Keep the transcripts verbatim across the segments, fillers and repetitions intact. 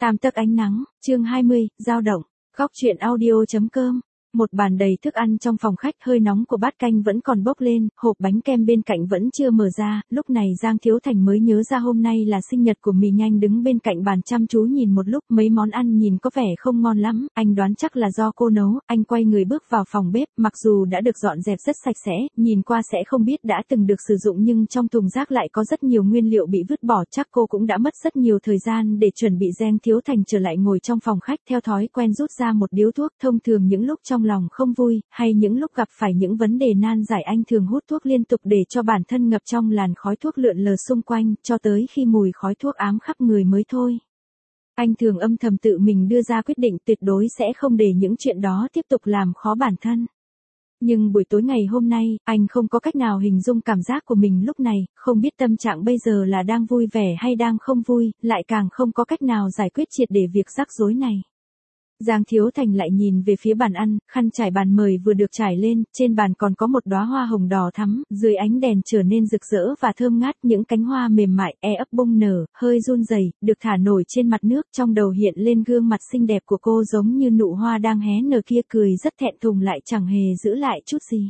Tam tấc ánh nắng, chương hai mươi, dao động, góc truyện audio chấm com. Một bàn đầy thức ăn trong phòng khách, hơi nóng của bát canh vẫn còn bốc lên, hộp bánh kem bên cạnh vẫn chưa mở ra, lúc này Giang Thiếu Thành mới nhớ ra hôm nay là sinh nhật của mình. Anh đứng bên cạnh bàn chăm chú nhìn một lúc, mấy món ăn nhìn có vẻ không ngon lắm, anh đoán chắc là do cô nấu. Anh quay người bước vào phòng bếp, mặc dù đã được dọn dẹp rất sạch sẽ, nhìn qua sẽ không biết đã từng được sử dụng, nhưng trong thùng rác lại có rất nhiều nguyên liệu bị vứt bỏ, chắc cô cũng đã mất rất nhiều thời gian để chuẩn bị. Giang Thiếu Thành trở lại ngồi trong phòng khách, theo thói quen rút ra một điếu thuốc. Thông thường những lúc trong lòng không vui, hay những lúc gặp phải những vấn đề nan giải, anh thường hút thuốc liên tục để cho bản thân ngập trong làn khói thuốc lượn lờ xung quanh, cho tới khi mùi khói thuốc ám khắp người mới thôi. Anh thường âm thầm tự mình đưa ra quyết định tuyệt đối sẽ không để những chuyện đó tiếp tục làm khó bản thân. Nhưng buổi tối ngày hôm nay, anh không có cách nào hình dung cảm giác của mình lúc này, không biết tâm trạng bây giờ là đang vui vẻ hay đang không vui, lại càng không có cách nào giải quyết triệt để việc rắc rối này. Giang Thiếu Thành lại nhìn về phía bàn ăn, khăn trải bàn mời vừa được trải lên, trên bàn còn có một đóa hoa hồng đỏ thắm, dưới ánh đèn trở nên rực rỡ và thơm ngát, những cánh hoa mềm mại, e ấp bung nở, hơi run rẩy, được thả nổi trên mặt nước. Trong đầu hiện lên gương mặt xinh đẹp của cô giống như nụ hoa đang hé nở kia, cười rất thẹn thùng lại chẳng hề giữ lại chút gì.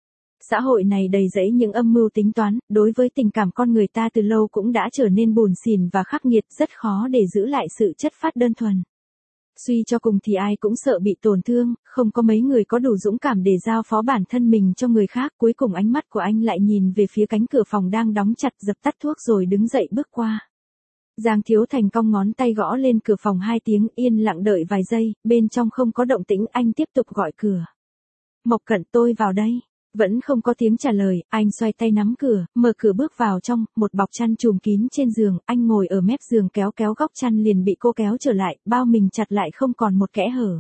Xã hội này đầy rẫy những âm mưu tính toán, đối với tình cảm con người ta từ lâu cũng đã trở nên buồn xỉn và khắc nghiệt, rất khó để giữ lại sự chất phát đơn thuần. Suy cho cùng thì ai cũng sợ bị tổn thương, không có mấy người có đủ dũng cảm để giao phó bản thân mình cho người khác. Cuối cùng ánh mắt của anh lại nhìn về phía cánh cửa phòng đang đóng chặt, dập tắt thuốc rồi đứng dậy bước qua. Giang Thiếu Thành cong ngón tay gõ lên cửa phòng hai tiếng, yên lặng đợi vài giây, bên trong không có động tĩnh, anh tiếp tục gọi cửa. Mộc Cận, tôi vào đây. Vẫn không có tiếng trả lời, anh xoay tay nắm cửa, mở cửa bước vào trong, một bọc chăn trùm kín trên giường, anh ngồi ở mép giường kéo kéo góc chăn liền bị cô kéo trở lại, bao mình chặt lại không còn một kẽ hở.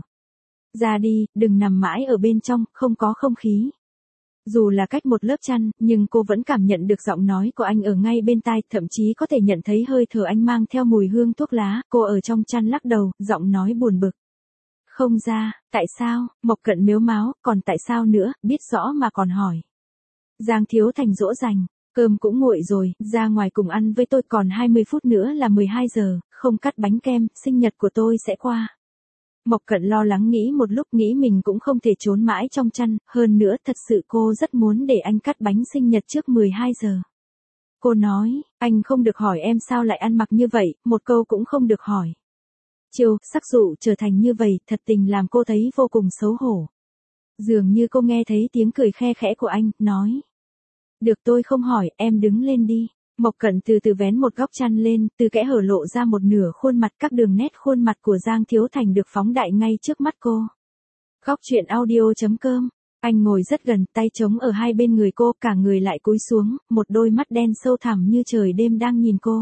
Ra đi, đừng nằm mãi ở bên trong, không có không khí. Dù là cách một lớp chăn, nhưng cô vẫn cảm nhận được giọng nói của anh ở ngay bên tai, thậm chí có thể nhận thấy hơi thở anh mang theo mùi hương thuốc lá. Cô ở trong chăn lắc đầu, giọng nói buồn bực. Không ra, tại sao? Mộc Cận mếu máo, còn tại sao nữa, biết rõ mà còn hỏi. Giang Thiếu Thành dỗ dành, cơm cũng nguội rồi, ra ngoài cùng ăn với tôi, còn hai mươi phút nữa là mười hai giờ, không cắt bánh kem, sinh nhật của tôi sẽ qua. Mộc Cận lo lắng nghĩ một lúc, nghĩ mình cũng không thể trốn mãi trong chăn, hơn nữa thật sự cô rất muốn để anh cắt bánh sinh nhật trước mười hai giờ. Cô nói, anh không được hỏi em sao lại ăn mặc như vậy, một câu cũng không được hỏi. Chiều, sắc dụ trở thành như vậy, thật tình làm cô thấy vô cùng xấu hổ. Dường như cô nghe thấy tiếng cười khe khẽ của anh, nói. Được, tôi không hỏi, em đứng lên đi. Mộc Cận từ từ vén một góc chăn lên, từ kẽ hở lộ ra một nửa khuôn mặt, các đường nét khuôn mặt của Giang Thiếu Thành được phóng đại ngay trước mắt cô. Góc truyện audio chấm com. Anh ngồi rất gần, tay trống ở hai bên người cô, cả người lại cúi xuống, một đôi mắt đen sâu thẳm như trời đêm đang nhìn cô.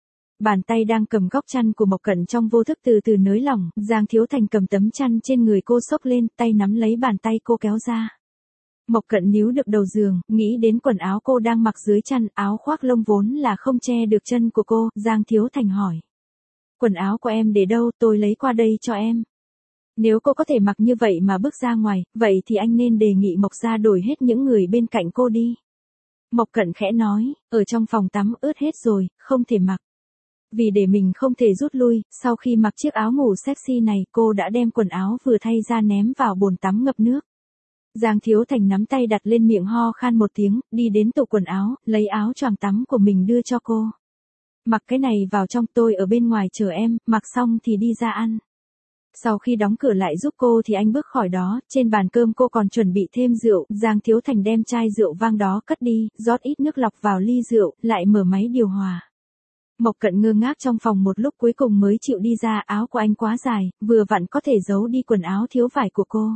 Bàn tay đang cầm góc chăn của Mộc Cận trong vô thức từ từ nới lỏng, Giang Thiếu Thành cầm tấm chăn trên người cô xốc lên, tay nắm lấy bàn tay cô kéo ra. Mộc Cận níu được đầu giường, nghĩ đến quần áo cô đang mặc dưới chăn, áo khoác lông vốn là không che được chân của cô. Giang Thiếu Thành hỏi. Quần áo của em để đâu, tôi lấy qua đây cho em. Nếu cô có thể mặc như vậy mà bước ra ngoài, vậy thì anh nên đề nghị Mộc gia đổi hết những người bên cạnh cô đi. Mộc Cận khẽ nói, ở trong phòng tắm ướt hết rồi, không thể mặc. Vì để mình không thể rút lui, sau khi mặc chiếc áo ngủ sexy này, cô đã đem quần áo vừa thay ra ném vào bồn tắm ngập nước. Giang Thiếu Thành nắm tay đặt lên miệng, ho khan một tiếng, đi đến tủ quần áo, lấy áo choàng tắm của mình đưa cho cô. Mặc cái này vào trong, tôi ở bên ngoài chờ em, mặc xong thì đi ra ăn. Sau khi đóng cửa lại giúp cô thì anh bước khỏi đó, trên bàn cơm cô còn chuẩn bị thêm rượu, Giang Thiếu Thành đem chai rượu vang đó cất đi, rót ít nước lọc vào ly rượu, lại mở máy điều hòa. Mộc Cận ngơ ngác trong phòng một lúc, cuối cùng mới chịu đi ra, áo của anh quá dài, vừa vặn có thể giấu đi quần áo thiếu vải của cô.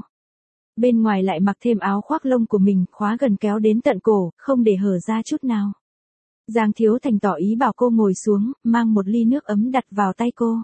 Bên ngoài lại mặc thêm áo khoác lông của mình, khóa gần kéo đến tận cổ, không để hở ra chút nào. Giang Thiếu Thành tỏ ý bảo cô ngồi xuống, mang một ly nước ấm đặt vào tay cô.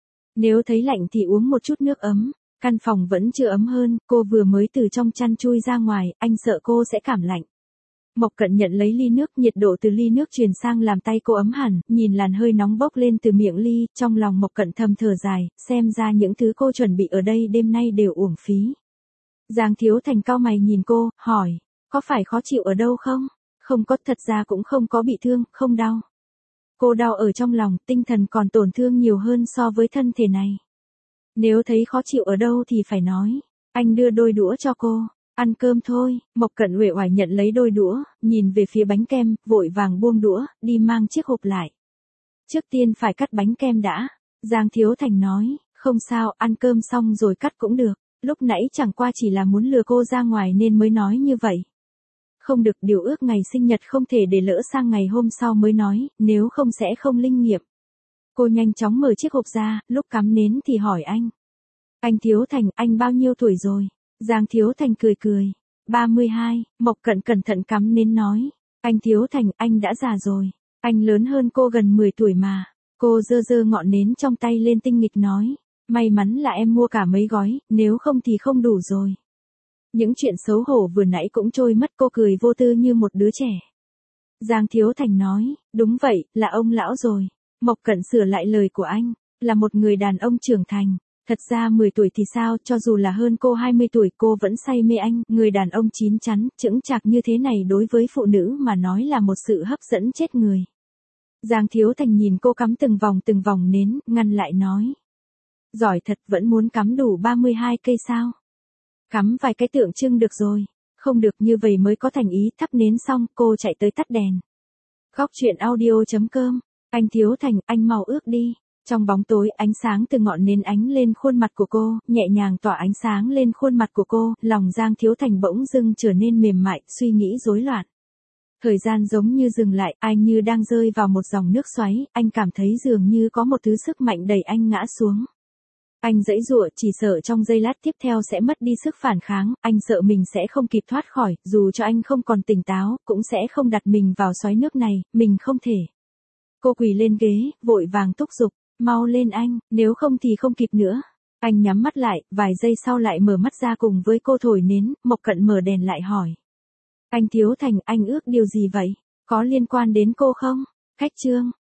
Nếu thấy lạnh thì uống một chút nước ấm. Căn phòng vẫn chưa ấm hơn, cô vừa mới từ trong chăn chui ra ngoài, anh sợ cô sẽ cảm lạnh. Mộc Cận nhận lấy ly nước, nhiệt độ từ ly nước truyền sang làm tay cô ấm hẳn, nhìn làn hơi nóng bốc lên từ miệng ly, trong lòng Mộc Cận thầm thở dài, xem ra những thứ cô chuẩn bị ở đây đêm nay đều uổng phí. Giang Thiếu Thành cau mày nhìn cô, hỏi, có phải khó chịu ở đâu không? Không có, thật ra cũng không có bị thương, không đau. Cô đau ở trong lòng, tinh thần còn tổn thương nhiều hơn so với thân thể này. Nếu thấy khó chịu ở đâu thì phải nói. Anh đưa đôi đũa cho cô. Ăn cơm thôi. Mộc Cận uể oải nhận lấy đôi đũa, nhìn về phía bánh kem, vội vàng buông đũa, đi mang chiếc hộp lại. Trước tiên phải cắt bánh kem đã. Giang Thiếu Thành nói, không sao, ăn cơm xong rồi cắt cũng được. Lúc nãy chẳng qua chỉ là muốn lừa cô ra ngoài nên mới nói như vậy. Không được, điều ước ngày sinh nhật không thể để lỡ sang ngày hôm sau mới nói, nếu không sẽ không linh nghiệm. Cô nhanh chóng mở chiếc hộp ra, lúc cắm nến thì hỏi anh. Anh Thiếu Thành, anh bao nhiêu tuổi rồi? Giang Thiếu Thành cười cười. ba mươi hai, Mộc Cận cẩn thận cắm nến nói. Anh Thiếu Thành, anh đã già rồi. Anh lớn hơn cô gần mười tuổi mà. Cô giơ giơ ngọn nến trong tay lên tinh nghịch nói. May mắn là em mua cả mấy gói, nếu không thì không đủ rồi. Những chuyện xấu hổ vừa nãy cũng trôi mất, cô cười vô tư như một đứa trẻ. Giang Thiếu Thành nói, đúng vậy, là ông lão rồi. Mộc Cận sửa lại lời của anh, là một người đàn ông trưởng thành. Thật ra mười tuổi thì sao, cho dù là hơn cô hai mươi tuổi cô vẫn say mê anh. Người đàn ông chín chắn, chững chạc như thế này đối với phụ nữ mà nói là một sự hấp dẫn chết người. Giang Thiếu Thành nhìn cô cắm từng vòng từng vòng nến, ngăn lại nói. Giỏi thật, vẫn muốn cắm đủ ba mươi hai cây sao? Cắm vài cái tượng trưng được rồi. Không được, như vậy mới có thành ý. Thắp nến xong, cô chạy tới tắt đèn. Góc truyện audio chấm com. Anh Thiếu Thành, anh mau ước đi. Trong bóng tối, ánh sáng từ ngọn nến ánh lên khuôn mặt của cô, nhẹ nhàng tỏa ánh sáng lên khuôn mặt của cô, lòng Giang Thiếu Thành bỗng dưng trở nên mềm mại, suy nghĩ rối loạn. Thời gian giống như dừng lại, anh như đang rơi vào một dòng nước xoáy, anh cảm thấy dường như có một thứ sức mạnh đẩy anh ngã xuống. Anh giãy giụa, chỉ sợ trong giây lát tiếp theo sẽ mất đi sức phản kháng, anh sợ mình sẽ không kịp thoát khỏi, dù cho anh không còn tỉnh táo, cũng sẽ không đặt mình vào xoáy nước này, mình không thể. Cô quỳ lên ghế, vội vàng thúc giục, mau lên anh, nếu không thì không kịp nữa. Anh nhắm mắt lại, vài giây sau lại mở mắt ra cùng với cô thổi nến, Mộc Cận mở đèn lại hỏi. Anh Thiếu Thành, anh ước điều gì vậy? Có liên quan đến cô không? Cách chương.